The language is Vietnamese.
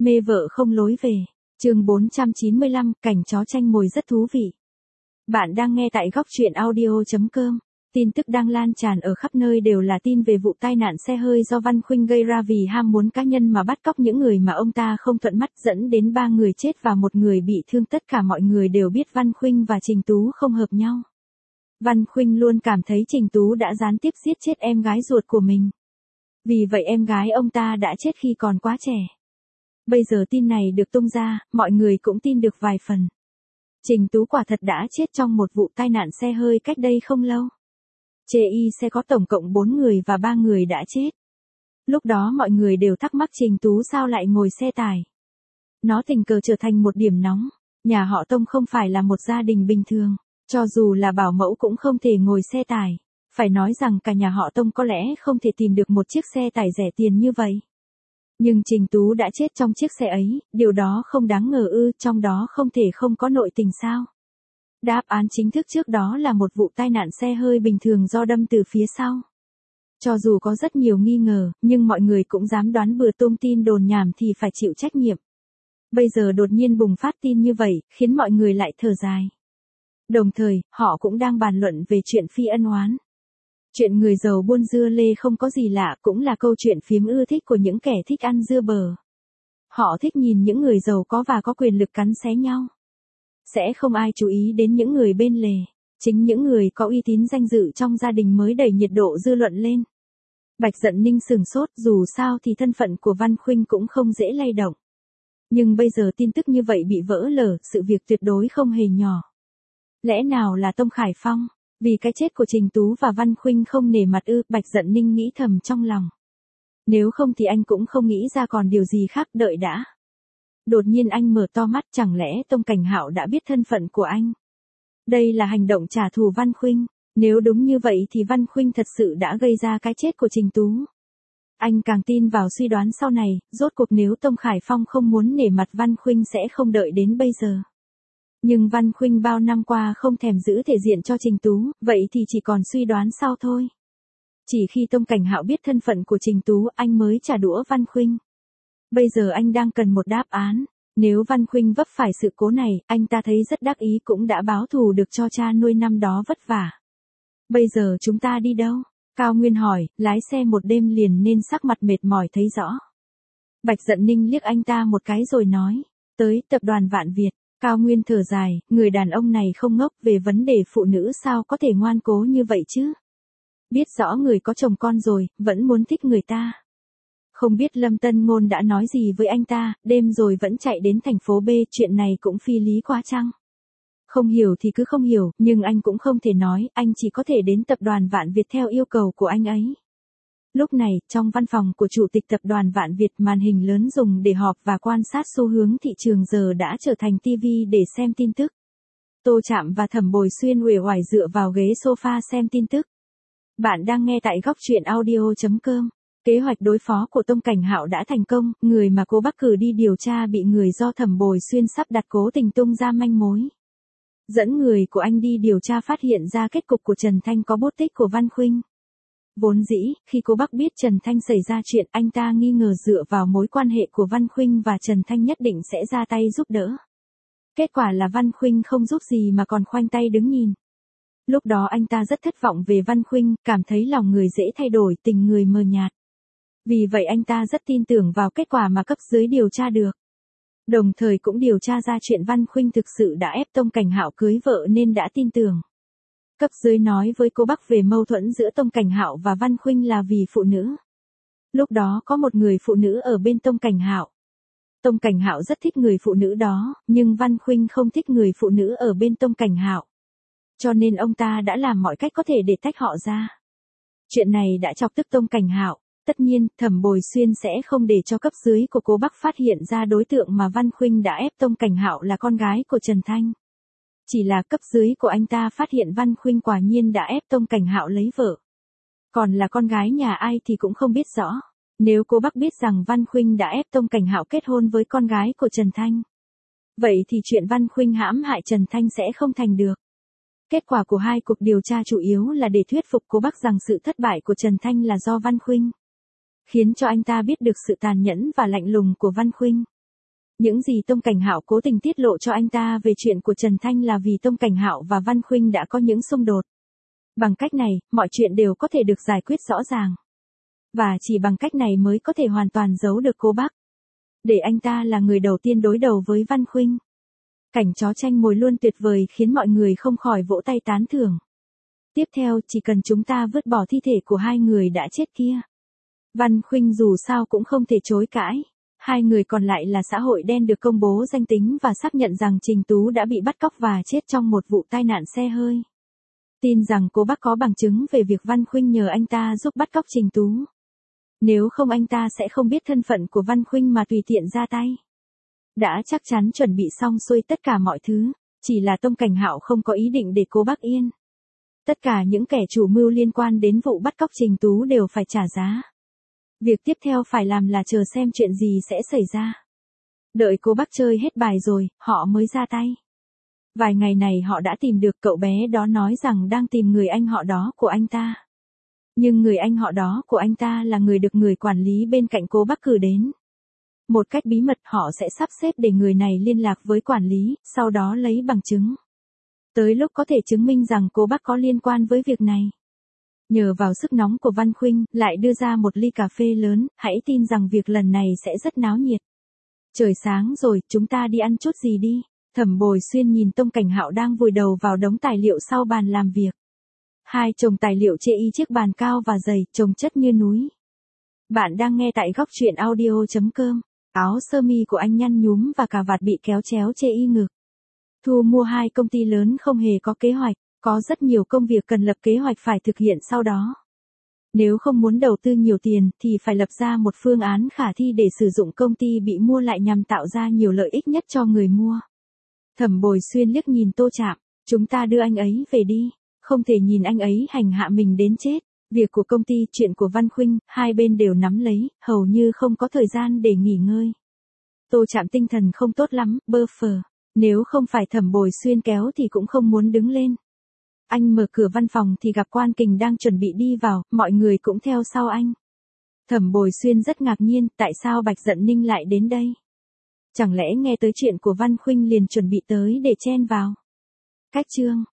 Mê vợ không lối về. Chương 495, cảnh chó tranh mồi rất thú vị. Bạn đang nghe tại góc truyện audio.com. Tin tức đang lan tràn ở khắp nơi đều là tin về vụ tai nạn xe hơi do Văn Khuynh gây ra vì ham muốn cá nhân mà bắt cóc những người mà ông ta không thuận mắt, dẫn đến 3 người chết và 1 người bị thương. Tất cả mọi người đều biết Văn Khuynh và Trình Tú không hợp nhau. Văn Khuynh luôn cảm thấy Trình Tú đã gián tiếp giết chết em gái ruột của mình. Vì vậy em gái ông ta đã chết khi còn quá trẻ. Bây giờ tin này được tung ra, mọi người cũng tin được vài phần. Trình Tú quả thật đã chết trong một vụ tai nạn xe hơi cách đây không lâu. Chê y xe có tổng cộng 4 người và 3 người đã chết. Lúc đó mọi người đều thắc mắc Trình Tú sao lại ngồi xe tải. Nó tình cờ trở thành một điểm nóng. Nhà họ Tông không phải là một gia đình bình thường, cho dù là bảo mẫu cũng không thể ngồi xe tải. Phải nói rằng cả nhà họ Tông có lẽ không thể tìm được một chiếc xe tải rẻ tiền như vậy. Nhưng Trình Tú đã chết trong chiếc xe ấy, điều đó không đáng ngờ ư, trong đó không thể không có nội tình sao? Đáp án chính thức trước đó là một vụ tai nạn xe hơi bình thường do đâm từ phía sau. Cho dù có rất nhiều nghi ngờ, nhưng mọi người cũng dám đoán bừa tung tin đồn nhảm thì phải chịu trách nhiệm. Bây giờ đột nhiên bùng phát tin như vậy, khiến mọi người lại thở dài. Đồng thời, họ cũng đang bàn luận về chuyện phi ân oán. Chuyện người giàu buôn dưa lê không có gì lạ, cũng là câu chuyện phiếm ưa thích của những kẻ thích ăn dưa bờ. Họ thích nhìn những người giàu có và có quyền lực cắn xé nhau. Sẽ không ai chú ý đến những người bên lề. Chính những người có uy tín danh dự trong gia đình mới đẩy nhiệt độ dư luận lên. Bạch Dận Ninh sửng sốt, dù sao thì thân phận của Văn Khuynh cũng không dễ lay động. Nhưng bây giờ tin tức như vậy bị vỡ lở, sự việc tuyệt đối không hề nhỏ. Lẽ nào là Tông Khải Phong? Vì cái chết của Trình Tú và Văn Khuynh không nể mặt ư? Bạch Dận Ninh nghĩ thầm trong lòng. Nếu không thì anh cũng không nghĩ ra còn điều gì khác, đợi đã. Đột nhiên anh mở to mắt, chẳng lẽ Tông Cảnh Hạo đã biết thân phận của anh? Đây là hành động trả thù Văn Khuynh. Nếu đúng như vậy thì Văn Khuynh thật sự đã gây ra cái chết của Trình Tú. Anh càng tin vào suy đoán sau này, rốt cuộc nếu Tông Khải Phong không muốn nể mặt Văn Khuynh sẽ không đợi đến bây giờ. Nhưng Văn Khuynh bao năm qua không thèm giữ thể diện cho Trình Tú, vậy thì chỉ còn suy đoán sau thôi. Chỉ khi Tông Cảnh Hạo biết thân phận của Trình Tú, anh mới trả đũa Văn Khuynh. Bây giờ anh đang cần một đáp án. Nếu Văn Khuynh vấp phải sự cố này, anh ta thấy rất đắc ý, cũng đã báo thù được cho cha nuôi năm đó vất vả. Bây giờ chúng ta đi đâu? Cao Nguyên hỏi, lái xe một đêm liền nên sắc mặt mệt mỏi thấy rõ. Bạch Dận Ninh liếc anh ta một cái rồi nói, tới tập đoàn Vạn Việt. Cao Nguyên thở dài, người đàn ông này không ngốc, về vấn đề phụ nữ sao có thể ngoan cố như vậy chứ? Biết rõ người có chồng con rồi, vẫn muốn thích người ta. Không biết Lâm Tân Ngôn đã nói gì với anh ta, đêm rồi vẫn chạy đến thành phố B, chuyện này cũng phi lý quá chăng? Không hiểu thì cứ không hiểu, nhưng anh cũng không thể nói, anh chỉ có thể đến tập đoàn Vạn Việt theo yêu cầu của anh ấy. Lúc này, trong văn phòng của chủ tịch tập đoàn Vạn Việt, màn hình lớn dùng để họp và quan sát xu hướng thị trường giờ đã trở thành TV để xem tin tức. Tô Trạm và Thẩm Bồi Xuyên uể oải dựa vào ghế sofa xem tin tức. Bạn đang nghe tại góc truyện audio.com. Kế hoạch đối phó của Tông Cảnh Hạo đã thành công, người mà cô Bắc cử đi điều tra bị người do Thẩm Bồi Xuyên sắp đặt cố tình tung ra manh mối. Dẫn người của anh đi điều tra phát hiện ra kết cục của Trần Thanh có bút tích của Văn Khuynh. Vốn dĩ, khi cô Bắc biết Trần Thanh xảy ra chuyện, anh ta nghi ngờ dựa vào mối quan hệ của Văn Khuynh và Trần Thanh nhất định sẽ ra tay giúp đỡ. Kết quả là Văn Khuynh không giúp gì mà còn khoanh tay đứng nhìn. Lúc đó anh ta rất thất vọng về Văn Khuynh, cảm thấy lòng người dễ thay đổi, tình người mờ nhạt. Vì vậy anh ta rất tin tưởng vào kết quả mà cấp dưới điều tra được. Đồng thời cũng điều tra ra chuyện Văn Khuynh thực sự đã ép Tông Cảnh Hạo cưới vợ nên đã tin tưởng. Cấp dưới nói với cô Bắc về mâu thuẫn giữa Tông Cảnh Hạo và Văn Khuynh là vì phụ nữ. Lúc đó có một người phụ nữ ở bên Tông Cảnh Hạo. Tông Cảnh Hạo rất thích người phụ nữ đó, nhưng Văn Khuynh không thích người phụ nữ ở bên Tông Cảnh Hạo. Cho nên ông ta đã làm mọi cách có thể để tách họ ra. Chuyện này đã chọc tức Tông Cảnh Hạo. Tất nhiên, Thẩm Bồi Xuyên sẽ không để cho cấp dưới của cô Bắc phát hiện ra đối tượng mà Văn Khuynh đã ép Tông Cảnh Hạo là con gái của Trần Thanh. Chỉ là cấp dưới của anh ta phát hiện Văn Khuynh quả nhiên đã ép Tông Cảnh Hạo lấy vợ. Còn là con gái nhà ai thì cũng không biết rõ. Nếu cô Bắc biết rằng Văn Khuynh đã ép Tông Cảnh Hạo kết hôn với con gái của Trần Thanh, vậy thì chuyện Văn Khuynh hãm hại Trần Thanh sẽ không thành được. Kết quả của hai cuộc điều tra chủ yếu là để thuyết phục cô Bắc rằng sự thất bại của Trần Thanh là do Văn Khuynh. Khiến cho anh ta biết được sự tàn nhẫn và lạnh lùng của Văn Khuynh. Những gì Tông Cảnh Hạo cố tình tiết lộ cho anh ta về chuyện của Trần Thanh là vì Tông Cảnh Hạo và Văn Khuynh đã có những xung đột. Bằng cách này, mọi chuyện đều có thể được giải quyết rõ ràng. Và chỉ bằng cách này mới có thể hoàn toàn giấu được cô bác. Để anh ta là người đầu tiên đối đầu với Văn Khuynh. Cảnh chó tranh mồi luôn tuyệt vời khiến mọi người không khỏi vỗ tay tán thưởng. Tiếp theo, chỉ cần chúng ta vứt bỏ thi thể của hai người đã chết kia. Văn Khuynh dù sao cũng không thể chối cãi. Hai người còn lại là xã hội đen được công bố danh tính và xác nhận rằng Trình Tú đã bị bắt cóc và chết trong một vụ tai nạn xe hơi. Tin rằng cô bác có bằng chứng về việc Văn Khuynh nhờ anh ta giúp bắt cóc Trình Tú. Nếu không anh ta sẽ không biết thân phận của Văn Khuynh mà tùy tiện ra tay. Đã chắc chắn chuẩn bị xong xuôi tất cả mọi thứ, chỉ là Tông Cảnh Hạo không có ý định để cô bác yên. Tất cả những kẻ chủ mưu liên quan đến vụ bắt cóc Trình Tú đều phải trả giá. Việc tiếp theo phải làm là chờ xem chuyện gì sẽ xảy ra. Đợi cô bác chơi hết bài rồi, họ mới ra tay. Vài ngày này họ đã tìm được cậu bé đó nói rằng đang tìm người anh họ đó của anh ta. Nhưng người anh họ đó của anh ta là người được người quản lý bên cạnh cô bác cử đến. Một cách bí mật họ sẽ sắp xếp để người này liên lạc với quản lý, sau đó lấy bằng chứng. Tới lúc có thể chứng minh rằng cô bác có liên quan với việc này. Nhờ vào sức nóng của Văn Khuynh, lại đưa ra một ly cà phê lớn, hãy tin rằng việc lần này sẽ rất náo nhiệt. Trời sáng rồi, chúng ta đi ăn chút gì đi. Thẩm Bồi Xuyên nhìn Tông Cảnh Hạo đang vùi đầu vào đống tài liệu sau bàn làm việc. Hai chồng tài liệu chê y chiếc bàn cao và dày, chồng chất như núi. Bạn đang nghe tại góc truyện audio.com. Áo sơ mi của anh nhăn nhúm và cà vạt bị kéo chéo chê y ngực. Thu mua hai công ty lớn không hề có kế hoạch, có rất nhiều công việc cần lập kế hoạch phải thực hiện sau đó. Nếu không muốn đầu tư nhiều tiền thì phải lập ra một phương án khả thi để sử dụng công ty bị mua lại nhằm tạo ra nhiều lợi ích nhất cho người mua. Thẩm Bồi Xuyên liếc nhìn Tô Trạm, chúng ta đưa anh ấy về đi, không thể nhìn anh ấy hành hạ mình đến chết. Việc của công ty, chuyện của Văn Khuynh, hai bên đều nắm lấy, hầu như không có thời gian để nghỉ ngơi. Tô Trạm tinh thần không tốt lắm, bơ phờ. Nếu không phải Thẩm Bồi Xuyên kéo thì cũng không muốn đứng lên. Anh mở cửa văn phòng thì gặp Quan Kình đang chuẩn bị đi vào, mọi người cũng theo sau anh. Thẩm Bồi Xuyên rất ngạc nhiên, tại sao Bạch Dận Ninh lại đến đây? Chẳng lẽ nghe tới chuyện của Văn Khuynh liền chuẩn bị tới để chen vào? Cách chương